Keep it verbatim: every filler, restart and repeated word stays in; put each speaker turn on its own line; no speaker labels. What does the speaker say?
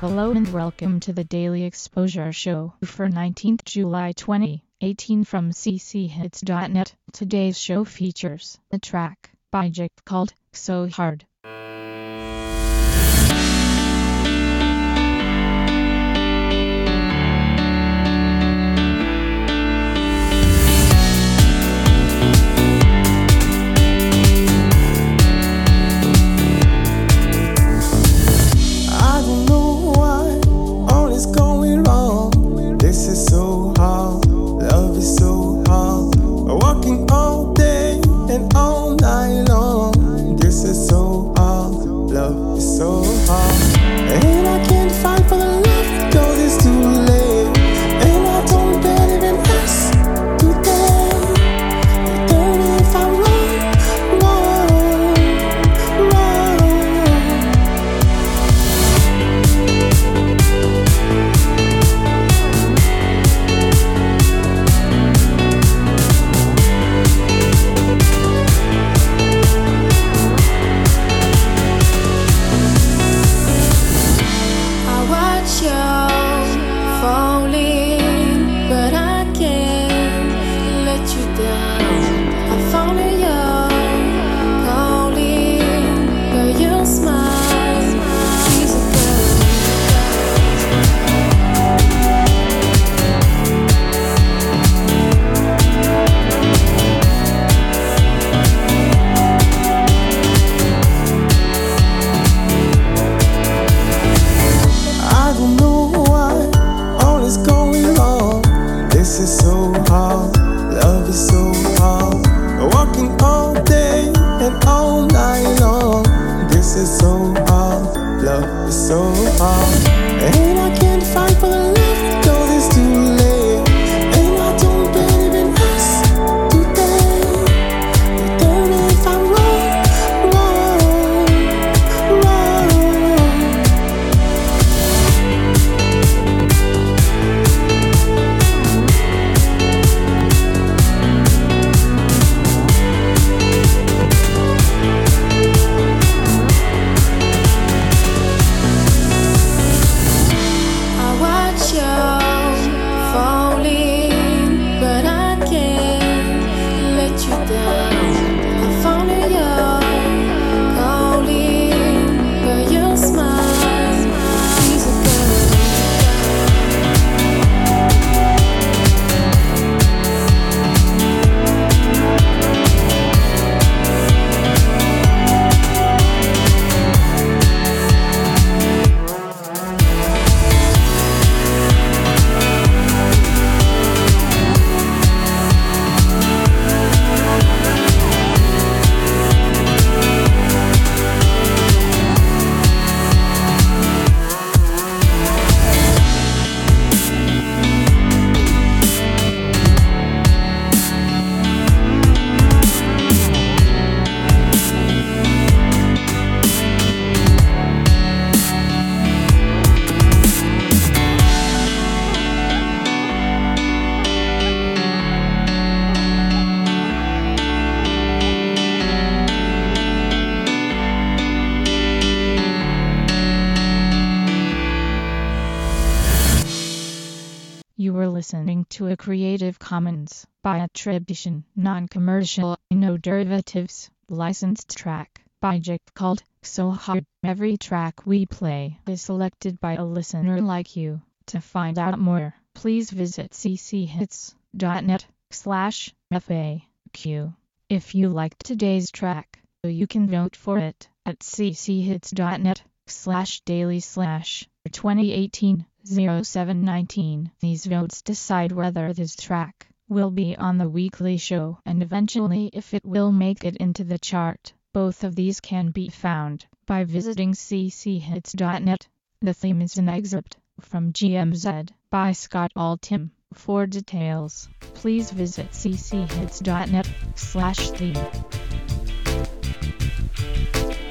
Hello and welcome to the Daily Exposure Show for nineteenth July twenty eighteen from c c hits dot net. Today's show features a track by Jake called So Hard. You were listening to a Creative Commons by attribution, non-commercial, no derivatives, licensed track by Jake called So Hard. Every track we play is selected by a listener like you. To find out more, please visit c c hits dot net slash F A Q. If you liked today's track, you can vote for it at c c hits dot net slash daily slash twenty eighteen oh seven nineteen. These votes decide whether this track will be on the weekly show and eventually if it will make it into the chart. Both of these can be found by visiting c c hits dot net. The theme is an excerpt from G M Z by Scott Altham. For details, please visit c c hits dot net slash theme.